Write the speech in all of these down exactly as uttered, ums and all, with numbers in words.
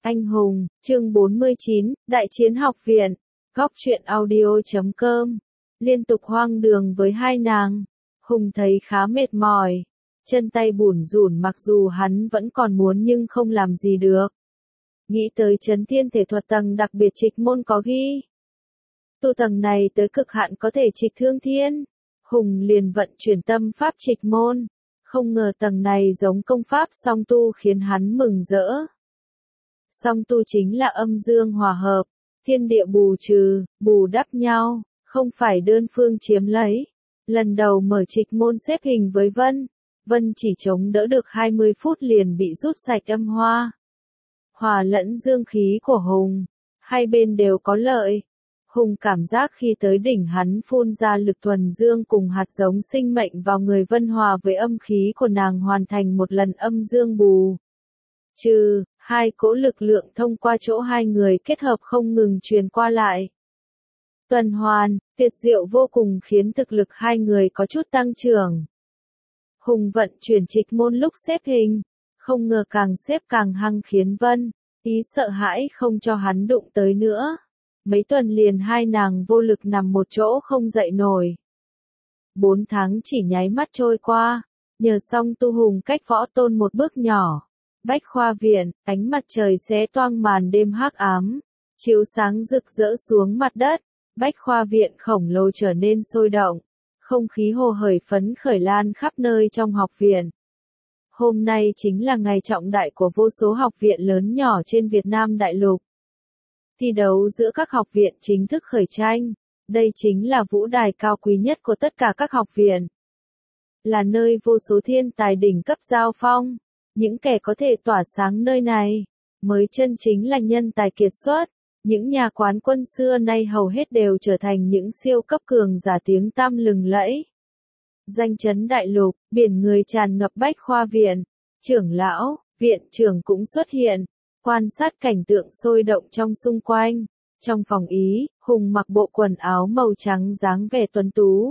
Anh hùng, chương bốn mươi chín, Đại chiến học viện, góc truyện audio chấm com. Liên tục hoang đường với hai nàng. Hùng thấy khá mệt mỏi. Chân tay bủn rủn mặc dù hắn vẫn còn muốn nhưng không làm gì được. Nghĩ tới chấn thiên thể thuật tầng đặc biệt trịch môn có ghi. Tu tầng này tới cực hạn có thể trịch thương thiên. Hùng liền vận chuyển tâm pháp trịch môn. Không ngờ tầng này giống công pháp song tu khiến hắn mừng rỡ. Song tu chính là âm dương hòa hợp, thiên địa bù trừ, bù đắp nhau, không phải đơn phương chiếm lấy. Lần đầu mở trịch môn xếp hình với Vân, Vân chỉ chống đỡ được hai mươi phút liền bị rút sạch âm hoa. Hòa lẫn dương khí của Hùng, hai bên đều có lợi. Hùng cảm giác khi tới đỉnh hắn phun ra lực thuần dương cùng hạt giống sinh mệnh vào người Vân hòa với âm khí của nàng hoàn thành một lần âm dương bù trừ, hai cỗ lực lượng thông qua chỗ hai người kết hợp không ngừng truyền qua lại. Tuần hoàn, tuyệt diệu vô cùng khiến thực lực hai người có chút tăng trưởng. Hùng vận chuyển trịch môn lúc xếp hình, không ngờ càng xếp càng hăng khiến Vân, ý sợ hãi không cho hắn đụng tới nữa. Mấy tuần liền hai nàng vô lực nằm một chỗ không dậy nổi. Bốn tháng chỉ nháy mắt trôi qua, nhờ song tu Hùng cách võ tôn một bước nhỏ. Bách khoa viện, ánh mặt trời xé toang màn đêm hắc ám, chiếu sáng rực rỡ xuống mặt đất, bách khoa viện khổng lồ trở nên sôi động, không khí hồ hởi phấn khởi lan khắp nơi trong học viện. Hôm nay chính là ngày trọng đại của vô số học viện lớn nhỏ trên Việt Nam đại lục. Thi đấu giữa các học viện chính thức khởi tranh, đây chính là vũ đài cao quý nhất của tất cả các học viện. Là nơi vô số thiên tài đỉnh cấp giao phong. Những kẻ có thể tỏa sáng nơi này, mới chân chính là nhân tài kiệt xuất. Những nhà quán quân xưa nay hầu hết đều trở thành những siêu cấp cường giả tiếng tăm lừng lẫy. Danh chấn đại lục, biển người tràn ngập bách khoa viện. Trưởng lão, viện trưởng cũng xuất hiện, quan sát cảnh tượng sôi động trong xung quanh. Trong phòng ý, Hùng mặc bộ quần áo màu trắng dáng vẻ tuấn tú.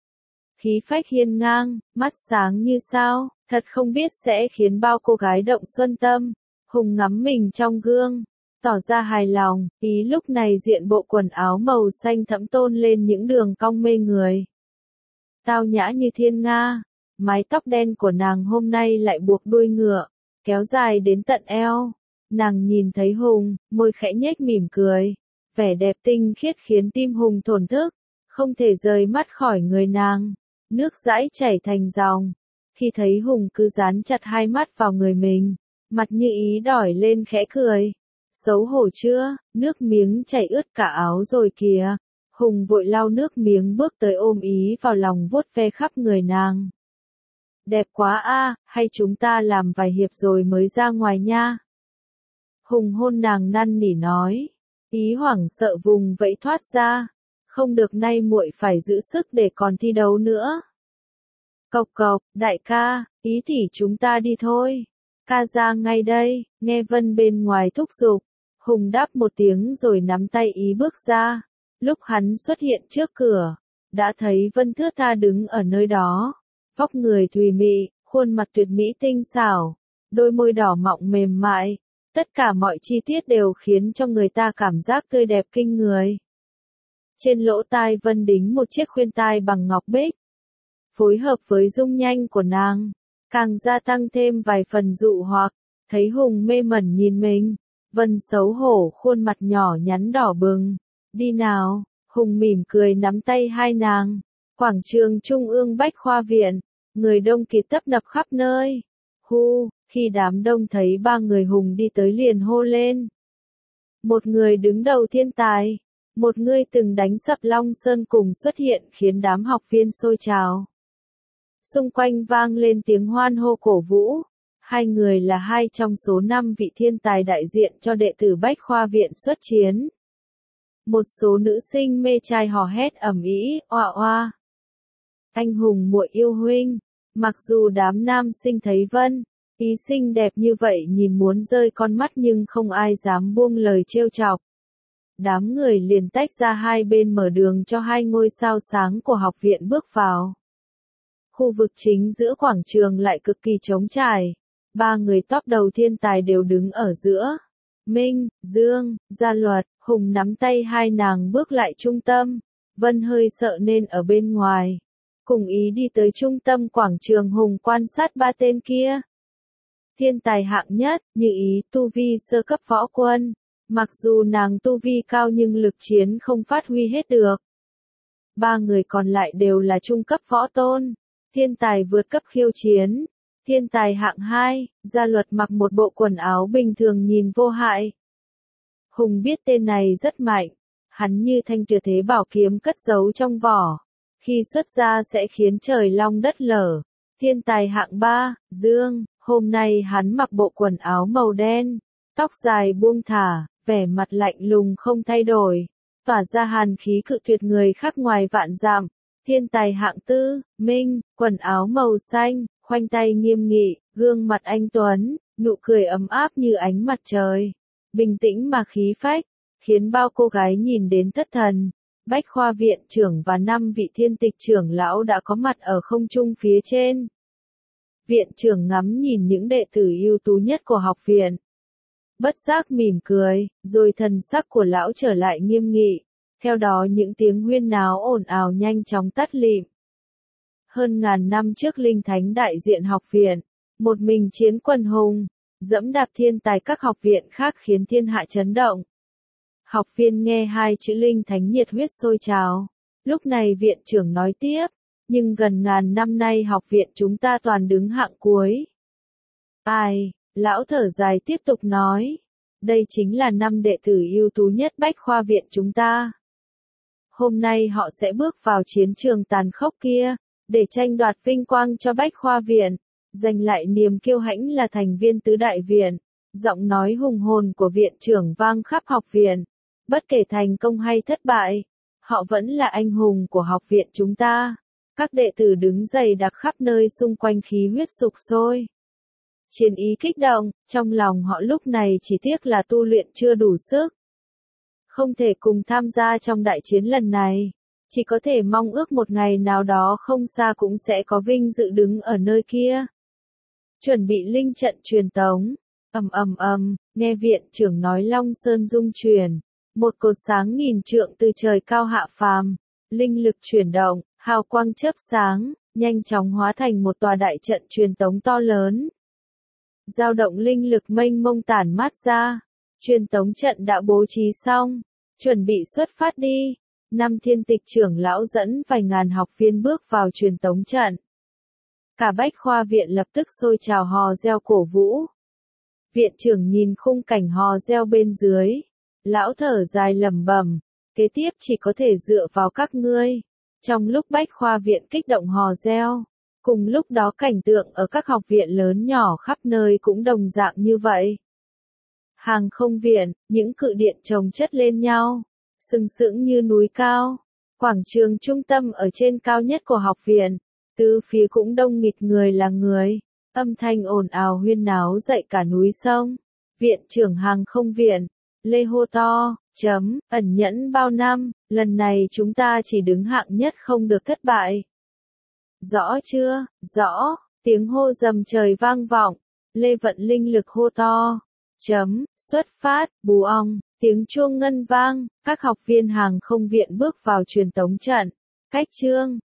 Khí phách hiên ngang, mắt sáng như sao, thật không biết sẽ khiến bao cô gái động xuân tâm. Hùng ngắm mình trong gương, tỏ ra hài lòng, ý lúc này diện bộ quần áo màu xanh thẫm tôn lên những đường cong mê người. Tao nhã như thiên nga, mái tóc đen của nàng hôm nay lại buộc đuôi ngựa, kéo dài đến tận eo. Nàng nhìn thấy Hùng, môi khẽ nhếch mỉm cười, vẻ đẹp tinh khiết khiến tim Hùng thổn thức, không thể rời mắt khỏi người nàng. Nước dãi chảy thành dòng. Khi thấy Hùng cứ dán chặt hai mắt vào người mình, mặt như ý đỏi lên khẽ cười. Xấu hổ chưa, nước miếng chảy ướt cả áo rồi kìa. Hùng vội lau nước miếng bước tới ôm ý vào lòng vuốt ve khắp người nàng. Đẹp quá a, hay chúng ta làm vài hiệp rồi mới ra ngoài nha. Hùng hôn nàng năn nỉ nói, ý hoảng sợ vùng vẫy thoát ra. Không được, nay muội phải giữ sức để còn thi đấu nữa. Cộc cộc, đại ca, ý thì chúng ta đi thôi. Ca ra ngay đây, nghe Vân bên ngoài thúc giục. Hùng đáp một tiếng rồi nắm tay ý bước ra. Lúc hắn xuất hiện trước cửa, đã thấy Vân thướt tha đứng ở nơi đó. Vóc người thùy mị, khuôn mặt tuyệt mỹ tinh xảo, đôi môi đỏ mọng mềm mại. Tất cả mọi chi tiết đều khiến cho người ta cảm giác tươi đẹp kinh người. Trên lỗ tai Vân đính một chiếc khuyên tai bằng ngọc bích. Phối hợp với dung nhanh của nàng, càng gia tăng thêm vài phần dụ hoặc. Thấy Hùng mê mẩn nhìn mình, Vân xấu hổ khuôn mặt nhỏ nhắn đỏ bừng. Đi nào, Hùng mỉm cười nắm tay hai nàng. Quảng trường Trung ương Bách Khoa Viện, người đông kịt tấp nập khắp nơi. Hu, khi đám đông thấy ba người Hùng đi tới liền hô lên. Một người đứng đầu thiên tài. Một người từng đánh sập Long Sơn cùng xuất hiện khiến đám học viên sôi trào. Xung quanh vang lên tiếng hoan hô cổ vũ. Hai người là hai trong số năm vị thiên tài đại diện cho đệ tử Bách Khoa Viện xuất chiến. Một số nữ sinh mê trai hò hét ầm ĩ, oa oa. Anh Hùng muội yêu huynh. Mặc dù đám nam sinh thấy Vân, ý xinh đẹp như vậy nhìn muốn rơi con mắt nhưng không ai dám buông lời trêu chọc. Đám người liền tách ra hai bên mở đường cho hai ngôi sao sáng của học viện bước vào. Khu vực chính giữa quảng trường lại cực kỳ trống trải. Ba người top đầu thiên tài đều đứng ở giữa. Minh, Dương, Gia Luật, Hùng nắm tay hai nàng bước lại trung tâm. Vân hơi sợ nên ở bên ngoài. Cùng ý đi tới trung tâm quảng trường Hùng quan sát ba tên kia. Thiên tài hạng nhất, Như Ý, tu vi sơ cấp võ quân. Mặc dù nàng tu vi cao nhưng lực chiến không phát huy hết được. Ba người còn lại đều là trung cấp võ tôn. Thiên tài vượt cấp khiêu chiến. Thiên tài hạng hai, Gia Luật mặc một bộ quần áo bình thường nhìn vô hại. Hùng biết tên này rất mạnh. Hắn như thanh tuyệt thế bảo kiếm cất giấu trong vỏ. Khi xuất ra sẽ khiến trời long đất lở. Thiên tài hạng ba, Dương, hôm nay hắn mặc bộ quần áo màu đen. Tóc dài buông thả, vẻ mặt lạnh lùng không thay đổi. Tỏa ra hàn khí cự tuyệt người khác ngoài vạn dặm. Thiên tài hạng tư, Minh, quần áo màu xanh, khoanh tay nghiêm nghị, gương mặt anh tuấn, nụ cười ấm áp như ánh mặt trời. Bình tĩnh mà khí phách, khiến bao cô gái nhìn đến thất thần. Bách Khoa viện trưởng và năm vị thiên tịch trưởng lão đã có mặt ở không trung phía trên. Viện trưởng ngắm nhìn những đệ tử ưu tú nhất của học viện. Bất giác mỉm cười, rồi thần sắc của lão trở lại nghiêm nghị. Theo đó những tiếng huyên náo ồn ào nhanh chóng tắt lịm. Hơn ngàn năm trước Linh Thánh đại diện học viện, một mình chiến quần hùng, dẫm đạp thiên tài các học viện khác khiến thiên hạ chấn động. Học viên nghe hai chữ Linh Thánh nhiệt huyết sôi trào. Lúc này viện trưởng nói tiếp, nhưng gần ngàn năm nay học viện chúng ta toàn đứng hạng cuối. Ai, lão thở dài tiếp tục nói, đây chính là năm đệ tử ưu tú nhất Bách Khoa viện chúng ta. Hôm nay họ sẽ bước vào chiến trường tàn khốc kia, để tranh đoạt vinh quang cho Bách Khoa viện, giành lại niềm kiêu hãnh là thành viên tứ đại viện. Giọng nói hùng hồn của viện trưởng vang khắp học viện. Bất kể thành công hay thất bại, họ vẫn là anh hùng của học viện chúng ta. Các đệ tử đứng dày đặc khắp nơi xung quanh khí huyết sục sôi. Chiến ý kích động, trong lòng họ lúc này chỉ tiếc là tu luyện chưa đủ sức. Không thể cùng tham gia trong đại chiến lần này. Chỉ có thể mong ước một ngày nào đó không xa cũng sẽ có vinh dự đứng ở nơi kia. Chuẩn bị linh trận truyền tống. Ầm ầm ầm, nghe viện trưởng nói Long Sơn rung chuyển. Một cột sáng nghìn trượng từ trời cao hạ phàm. Linh lực chuyển động, hào quang chớp sáng, nhanh chóng hóa thành một tòa đại trận truyền tống to lớn. Dao động linh lực mênh mông tản mát ra. Truyền tống trận đã bố trí xong. Chuẩn bị xuất phát đi. Năm thiên tịch trưởng lão dẫn vài ngàn học viên bước vào truyền tống trận. Cả Bách Khoa viện lập tức sôi trào hò reo cổ vũ. Viện trưởng nhìn khung cảnh hò reo bên dưới. Lão thở dài lẩm bẩm, kế tiếp chỉ có thể dựa vào các ngươi. Trong lúc Bách Khoa viện kích động hò reo, cùng lúc đó cảnh tượng ở các học viện lớn nhỏ khắp nơi cũng đồng dạng như vậy. Hàng không viện, những cự điện chồng chất lên nhau, sừng sững như núi cao. Quảng trường trung tâm ở trên cao nhất của học viện, tứ phía cũng đông nghịt người là người. Âm thanh ồn ào huyên náo dậy cả núi sông. Viện trưởng hàng không viện, Lê hô to, chấm, ẩn nhẫn bao năm, lần này chúng ta chỉ đứng hạng nhất không được thất bại. Rõ chưa, rõ, tiếng hô dầm trời vang vọng. Lê vận linh lực hô to, chấm, xuất phát, bù ong, tiếng chuông ngân vang, các học viên hàng không viện bước vào truyền tống trận. Cách chương